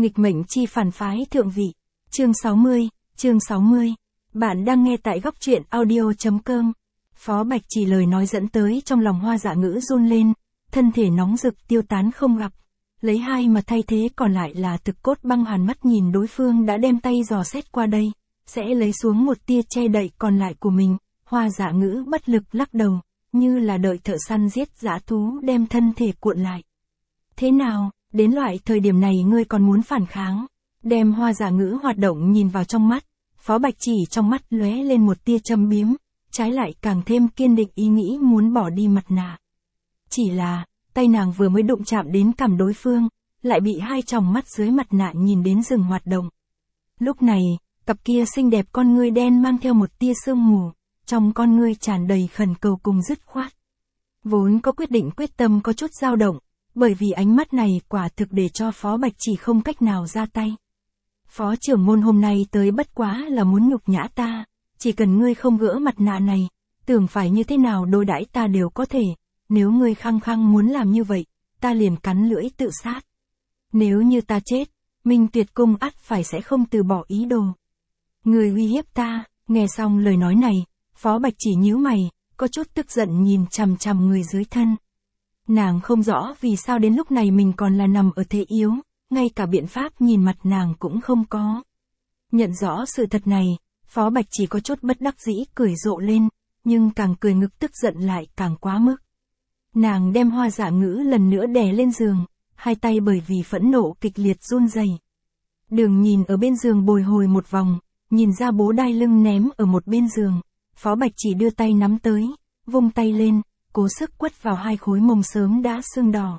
Nghịch mệnh chi phản phái thượng vị. Chương 60. Bạn đang nghe tại góc truyện audio.com. Phó Bạch Chỉ lời nói dẫn tới trong lòng Hoa Dạ Ngữ run lên, thân thể nóng rực tiêu tán không gặp. Lấy hai mà thay thế còn lại là thực cốt băng hàn mắt nhìn đối phương đã đem tay dò xét qua đây, sẽ lấy xuống một tia che đậy còn lại của mình. Hoa Dạ Ngữ bất lực lắc đầu, như là đợi thợ săn giết dã thú đem thân thể cuộn lại. Thế nào, đến loại thời điểm này ngươi còn muốn phản kháng? Đem Hoa Dạ Ngữ hoạt động nhìn vào trong mắt, Phó Bạch Chỉ trong mắt lóe lên một tia châm biếm, trái lại càng thêm kiên định ý nghĩ muốn bỏ đi mặt nạ. Chỉ là, tay nàng vừa mới đụng chạm đến cằm đối phương, lại bị hai tròng mắt dưới mặt nạ nhìn đến dừng hoạt động. Lúc này, cặp kia xinh đẹp con ngươi đen mang theo một tia sương mù, trong con ngươi tràn đầy khẩn cầu cùng dứt khoát. Vốn có quyết tâm có chút dao động, bởi vì ánh mắt này quả thực để cho Phó Bạch Chỉ không cách nào ra tay. Phó trưởng môn hôm nay tới bất quá là muốn nhục nhã ta, chỉ cần ngươi không gỡ mặt nạ này, tưởng phải như thế nào đối đãi ta đều có thể, nếu ngươi khăng khăng muốn làm như vậy, ta liền cắn lưỡi tự sát. Nếu như ta chết, Minh Tuyệt Cung ắt phải sẽ không từ bỏ ý đồ. Ngươi uy hiếp ta. Nghe xong lời nói này, Phó Bạch Chỉ nhíu mày, có chút tức giận nhìn chằm chằm người dưới thân. Nàng không rõ vì sao đến lúc này mình còn là nằm ở thế yếu, ngay cả biện pháp nhìn mặt nàng cũng không có. Nhận rõ sự thật này, Phó Bạch Chỉ có chút bất đắc dĩ cười rộ lên, nhưng càng cười ngực tức giận lại càng quá mức. Nàng đem Hoa Dạ Ngữ lần nữa đè lên giường, hai tay bởi vì phẫn nộ kịch liệt run rẩy. Đường nhìn ở bên giường bồi hồi một vòng, nhìn ra bố đai lưng ném ở một bên giường, Phó Bạch Chỉ đưa tay nắm tới, vung tay lên, cố sức quất vào hai khối mông sớm đã sưng đỏ.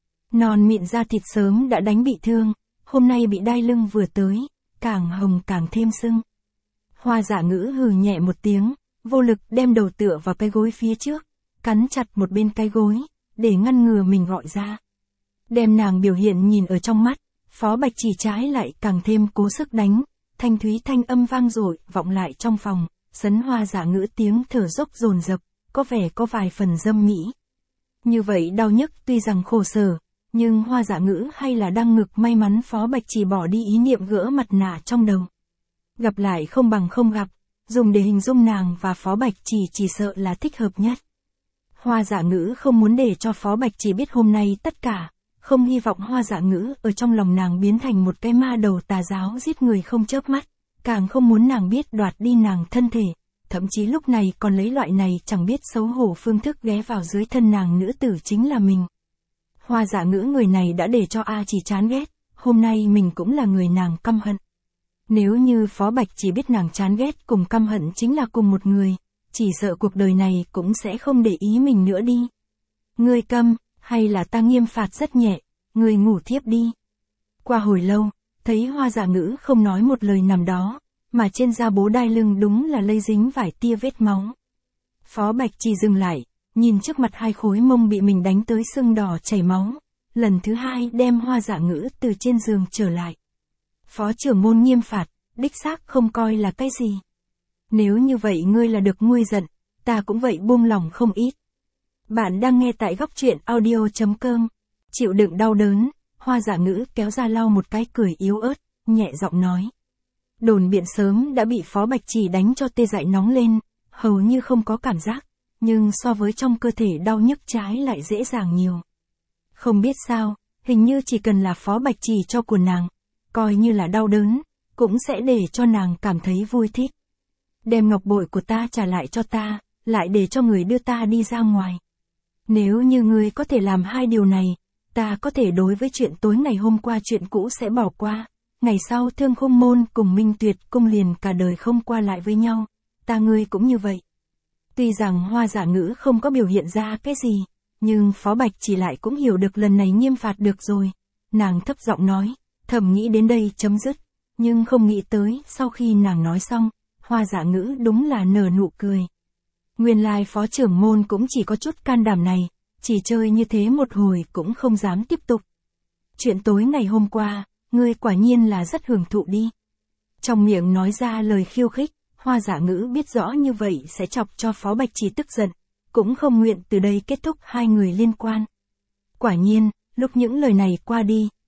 Non mịn da thịt sớm đã đánh bị thương, hôm nay bị đai lưng vừa tới, càng hồng càng thêm sưng. Hoa Dạ Ngữ hừ nhẹ một tiếng, vô lực đem đầu tựa vào cái gối phía trước, cắn chặt một bên cái gối, để ngăn ngừa mình gọi ra. Đem nàng biểu hiện nhìn ở trong mắt, Phó Bạch Chỉ trái lại càng thêm cố sức đánh, thanh thúy thanh âm vang dội vọng lại trong phòng, sấn Hoa Dạ Ngữ tiếng thở dốc dồn dập, có vẻ có vài phần dâm mỹ. Như vậy đau nhức tuy rằng khổ sở, nhưng Hoa Dạ Ngữ hay là đang ngực may mắn Phó Bạch Chỉ bỏ đi ý niệm gỡ mặt nạ trong đầu. Gặp lại không bằng không gặp, dùng để hình dung nàng và Phó Bạch chỉ sợ là thích hợp nhất. Hoa Dạ Ngữ không muốn để cho Phó Bạch Chỉ biết hôm nay tất cả, không hy vọng Hoa Dạ Ngữ ở trong lòng nàng biến thành một cái ma đầu tà giáo giết người không chớp mắt, càng không muốn nàng biết đoạt đi nàng thân thể, thậm chí lúc này còn lấy loại này chẳng biết xấu hổ phương thức ghé vào dưới thân nàng nữ tử chính là mình. Hoa Dạ Ngữ người này đã để cho Chỉ chán ghét, hôm nay mình cũng là người nàng căm hận. Nếu như Phó Bạch Chỉ biết nàng chán ghét cùng căm hận chính là cùng một người, chỉ sợ cuộc đời này cũng sẽ không để ý mình nữa đi. Ngươi câm, hay là ta nghiêm phạt rất nhẹ, ngươi ngủ thiếp đi. Qua hồi lâu, thấy Hoa Dạ Ngữ không nói một lời nằm đó, mà trên da bố đai lưng đúng là lây dính vài tia vết máu. Phó Bạch Chỉ dừng lại, nhìn trước mặt hai khối mông bị mình đánh tới sưng đỏ chảy máu, lần thứ hai đem Hoa Dạ Ngữ từ trên giường trở lại. Phó trưởng môn nghiêm phạt, đích xác không coi là cái gì. Nếu như vậy ngươi là được nguôi giận, ta cũng vậy buông lòng không ít. Bạn đang nghe tại góc truyện audio.com. Chịu đựng đau đớn, Hoa Dạ Ngữ kéo ra lau một cái cười yếu ớt, nhẹ giọng nói. Đồn biện sớm đã bị Phó Bạch Chỉ đánh cho tê dại nóng lên, hầu như không có cảm giác, nhưng so với trong cơ thể đau nhức trái lại dễ dàng nhiều. Không biết sao, hình như chỉ cần là Phó Bạch Chỉ cho của nàng, coi như là đau đớn, cũng sẽ để cho nàng cảm thấy vui thích. Đem ngọc bội của ta trả lại cho ta, lại để cho người đưa ta đi ra ngoài. Nếu như ngươi có thể làm hai điều này, ta có thể đối với chuyện tối ngày hôm qua chuyện cũ sẽ bỏ qua, ngày sau Thương Khung Môn cùng Minh Tuyệt Cung liền cả đời không qua lại với nhau, ta ngươi cũng như vậy. Tuy rằng Hoa Dạ Ngữ không có biểu hiện ra cái gì, nhưng Phó Bạch Chỉ lại cũng hiểu được lần này nghiêm phạt được rồi. Nàng thấp giọng nói, thầm nghĩ đến đây chấm dứt, nhưng không nghĩ tới sau khi nàng nói xong, Hoa Dạ Ngữ đúng là nở nụ cười. Nguyên lai Phó trưởng môn cũng chỉ có chút can đảm này, chỉ chơi như thế một hồi cũng không dám tiếp tục. Chuyện tối ngày hôm qua, ngươi quả nhiên là rất hưởng thụ đi. Trong miệng nói ra lời khiêu khích, Hoa Dạ Ngữ biết rõ như vậy sẽ chọc cho Phó Bạch Chỉ tức giận, cũng không nguyện từ đây kết thúc hai người liên quan. Quả nhiên, lúc những lời này qua đi,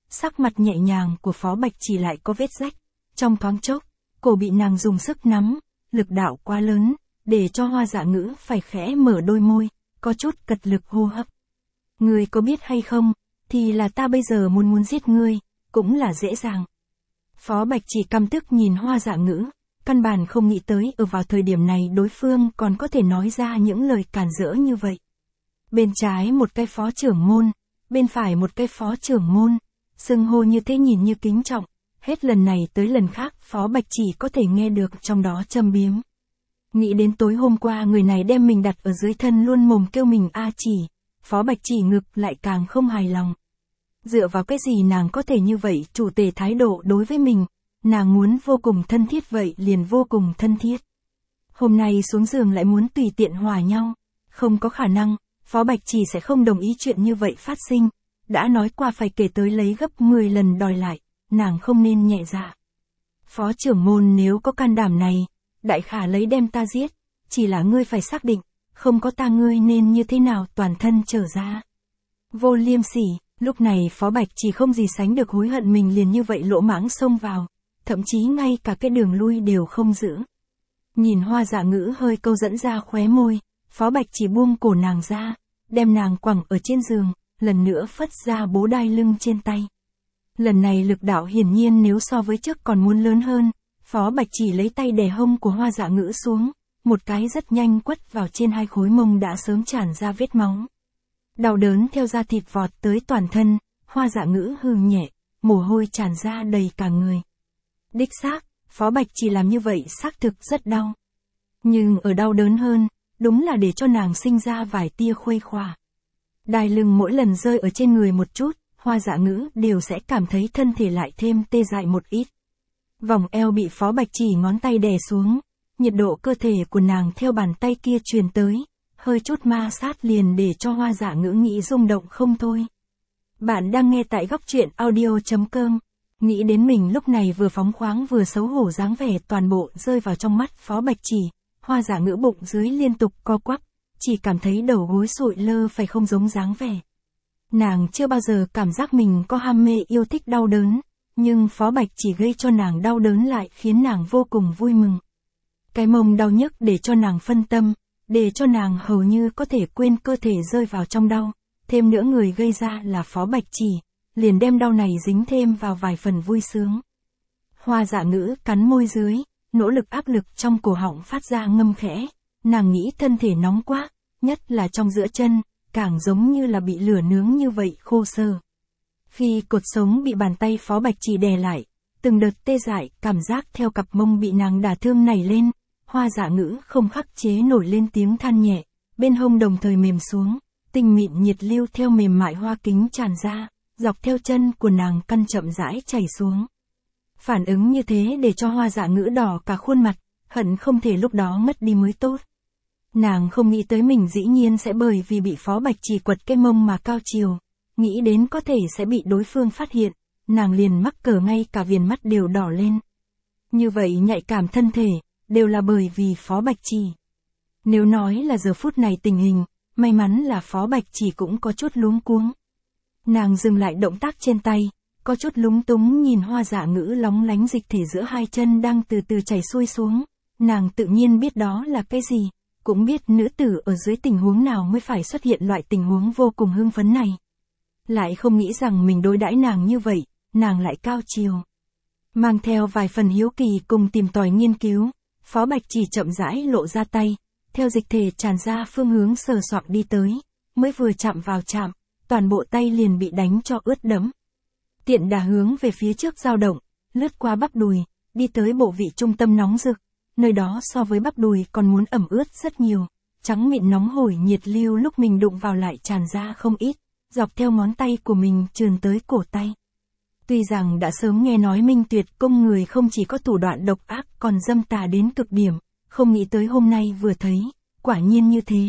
sắc mặt nhẹ nhàng của Phó Bạch Chỉ lại có vết rách. Trong thoáng chốc, cổ bị nàng dùng sức nắm, lực đạo quá lớn, để cho Hoa Dạ Ngữ phải khẽ mở đôi môi, có chút cật lực hô hấp. Ngươi có biết hay không, thì là ta bây giờ muốn giết ngươi, cũng là dễ dàng. Phó Bạch Chỉ căm tức nhìn Hoa Dạ Ngữ, căn bản không nghĩ tới ở vào thời điểm này đối phương còn có thể nói ra những lời cản rỡ như vậy. Bên trái một cái phó trưởng môn, bên phải một cái phó trưởng môn, xưng hô như thế nhìn như kính trọng, hết lần này tới lần khác Phó Bạch Chỉ có thể nghe được trong đó châm biếm. Nghĩ đến tối hôm qua người này đem mình đặt ở dưới thân luôn mồm kêu mình A Chỉ, Phó Bạch Chỉ ngực lại càng không hài lòng. Dựa vào cái gì nàng có thể như vậy chủ tể thái độ đối với mình, nàng muốn vô cùng thân thiết vậy liền vô cùng thân thiết. Hôm nay xuống giường lại muốn tùy tiện hòa nhau, không có khả năng, Phó Bạch Chỉ sẽ không đồng ý chuyện như vậy phát sinh, đã nói qua phải kể tới lấy gấp 10 lần đòi lại, nàng không nên nhẹ dạ. Phó trưởng môn nếu có can đảm này, đại khả lấy đem ta giết, chỉ là ngươi phải xác định, không có ta ngươi nên như thế nào toàn thân trở ra. Vô liêm sỉ, lúc này Phó Bạch Chỉ không gì sánh được hối hận mình liền như vậy lỗ mãng xông vào, thậm chí ngay cả cái đường lui đều không giữ. Nhìn Hoa Dạ Ngữ hơi câu dẫn ra khóe môi, Phó Bạch Chỉ buông cổ nàng ra, đem nàng quẳng ở trên giường, lần nữa phất ra bố đai lưng trên tay. Lần này lực đạo hiển nhiên nếu so với trước còn muốn lớn hơn, Phó Bạch Chỉ lấy tay đè hông của Hoa Dạ Ngữ xuống, một cái rất nhanh quất vào trên hai khối mông đã sớm tràn ra vết máu. Đau đớn theo da thịt vọt tới toàn thân, Hoa Dạ Ngữ hừ nhẹ, mồ hôi tràn ra đầy cả người. Đích xác, Phó Bạch Chỉ làm như vậy xác thực rất đau. Nhưng ở đau đớn hơn, đúng là để cho nàng sinh ra vài tia khuây khỏa. Đai lưng mỗi lần rơi ở trên người một chút, Hoa Dạ Ngữ đều sẽ cảm thấy thân thể lại thêm tê dại một ít. Vòng eo bị Phó Bạch Chỉ ngón tay đè xuống, nhiệt độ cơ thể của nàng theo bàn tay kia truyền tới, hơi chút ma sát liền để cho Hoa Dạ Ngữ nghĩ rung động không thôi. Bạn đang nghe tại góc truyện audio.com. Nghĩ đến mình lúc này vừa phóng khoáng vừa xấu hổ dáng vẻ toàn bộ rơi vào trong mắt Phó Bạch Chỉ, Hoa Dạ Ngữ bụng dưới liên tục co quắp, chỉ cảm thấy đầu gối sụi lơ phải không giống dáng vẻ. Nàng chưa bao giờ cảm giác mình có ham mê yêu thích đau đớn, nhưng Phó Bạch Chỉ gây cho nàng đau đớn lại khiến nàng vô cùng vui mừng. Cái mông đau nhức để cho nàng phân tâm, để cho nàng hầu như có thể quên cơ thể rơi vào trong đau, thêm nữa người gây ra là Phó Bạch Chỉ, liền đem đau này dính thêm vào vài phần vui sướng. Hoa Dạ Ngữ cắn môi dưới, nỗ lực áp lực trong cổ họng phát ra ngâm khẽ, nàng nghĩ thân thể nóng quá, nhất là trong giữa chân, càng giống như là bị lửa nướng như vậy khô sơ. Khi cột sống bị bàn tay Phó Bạch Chỉ đè lại, từng đợt tê dại, cảm giác theo cặp mông bị nàng đả thương nảy lên, Hoa Dạ Ngữ không khắc chế nổi lên tiếng than nhẹ, bên hông đồng thời mềm xuống, tinh mịn nhiệt lưu theo mềm mại hoa kính tràn ra, dọc theo chân của nàng căn chậm rãi chảy xuống. Phản ứng như thế để cho Hoa Dạ Ngữ đỏ cả khuôn mặt, hận không thể lúc đó mất đi mới tốt. Nàng không nghĩ tới mình dĩ nhiên sẽ bởi vì bị Phó Bạch Chỉ quật cái mông mà cao chiều, nghĩ đến có thể sẽ bị đối phương phát hiện, nàng liền mắc cỡ ngay cả viền mắt đều đỏ lên. Như vậy nhạy cảm thân thể, đều là bởi vì Phó Bạch Chỉ. Nếu nói là giờ phút này tình hình, may mắn là Phó Bạch Chỉ cũng có chút luống cuống. Nàng dừng lại động tác trên tay, có chút lúng túng nhìn Hoa Dạ Ngữ lóng lánh dịch thể giữa hai chân đang từ từ chảy xuôi xuống, nàng tự nhiên biết đó là cái gì, cũng biết nữ tử ở dưới tình huống nào mới phải xuất hiện loại tình huống vô cùng hưng phấn này. Lại không nghĩ rằng mình đối đãi nàng như vậy, nàng lại cao chiều. Mang theo vài phần hiếu kỳ cùng tìm tòi nghiên cứu, Phó Bạch Chỉ chậm rãi lộ ra tay, theo dịch thể tràn ra phương hướng sờ soạng đi tới, mới vừa chạm vào chạm, toàn bộ tay liền bị đánh cho ướt đẫm. Tiện đà hướng về phía trước dao động, lướt qua bắp đùi, đi tới bộ vị trung tâm nóng rực, nơi đó so với bắp đùi còn muốn ẩm ướt rất nhiều, trắng mịn nóng hổi nhiệt lưu lúc mình đụng vào lại tràn ra không ít, dọc theo ngón tay của mình trườn tới cổ tay. Tuy rằng đã sớm nghe nói Minh Tuyệt công người không chỉ có thủ đoạn độc ác còn dâm tà đến cực điểm, không nghĩ tới hôm nay vừa thấy, quả nhiên như thế,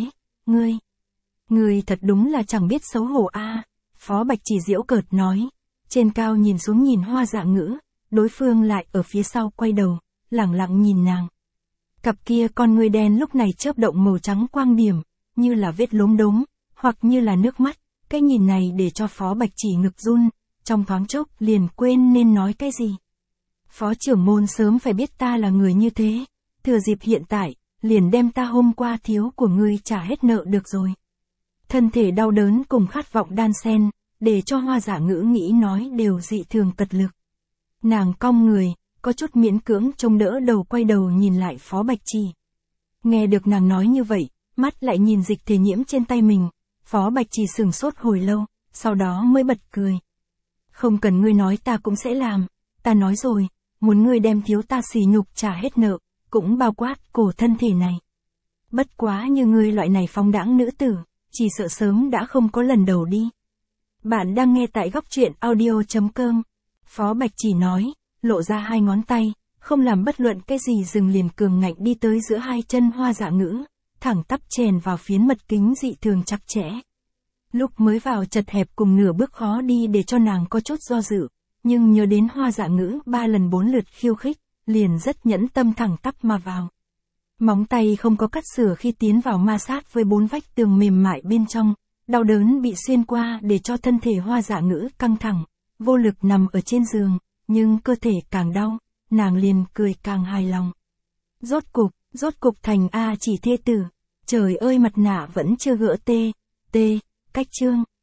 ngươi thật đúng là chẳng biết xấu hổ a. Phó Bạch Chỉ giễu cợt nói, trên cao nhìn xuống nhìn Hoa Dạ Ngữ, đối phương lại ở phía sau quay đầu, lẳng lặng nhìn nàng. Cặp kia con ngươi đen lúc này chớp động màu trắng quang điểm, như là vết lốm đốm, hoặc như là nước mắt, cái nhìn này để cho Phó Bạch Chỉ ngực run, trong thoáng chốc liền quên nên nói cái gì. Phó trưởng môn sớm phải biết ta là người như thế, thừa dịp hiện tại, liền đem ta hôm qua thiếu của ngươi trả hết nợ được rồi. Thân thể đau đớn cùng khát vọng đan xen, để cho Hoa Dạ Ngữ nghĩ nói đều dị thường cật lực. Nàng cong người, có chút miễn cưỡng trông đỡ đầu, quay đầu nhìn lại Phó Bạch Chỉ. Nghe được nàng nói như vậy, mắt lại nhìn Dịch Thể Nhiễm trên tay mình, Phó Bạch Chỉ sửng sốt hồi lâu, sau đó mới bật cười. Không cần ngươi nói ta cũng sẽ làm, ta nói rồi, muốn ngươi đem thiếu ta sỉ nhục trả hết nợ, cũng bao quát cổ thân thể này. Bất quá như ngươi loại này phóng đãng nữ tử, chỉ sợ sớm đã không có lần đầu đi. Bạn đang nghe tại góc truyện audio.com. Phó Bạch Chỉ nói, lộ ra hai ngón tay, không làm bất luận cái gì, dừng liền cường ngạnh đi tới giữa hai chân Hoa Dạ Ngữ, thẳng tắp chèn vào phiến mật kính dị thường chặt chẽ. Lúc mới vào chật hẹp cùng nửa bước khó đi để cho nàng có chút do dự, nhưng nhớ đến Hoa Dạ Ngữ 3 lần 4 lượt khiêu khích, liền rất nhẫn tâm thẳng tắp mà vào. Móng tay không có cắt sửa khi tiến vào ma sát với 4 vách tường mềm mại bên trong, đau đớn bị xuyên qua để cho thân thể Hoa Dạ Ngữ căng thẳng, vô lực nằm ở trên giường, nhưng cơ thể càng đau, nàng liền cười càng hài lòng. Rốt cục thành A Chỉ thê tử. Trời ơi, mặt nạ vẫn chưa gỡ tê, cách chương.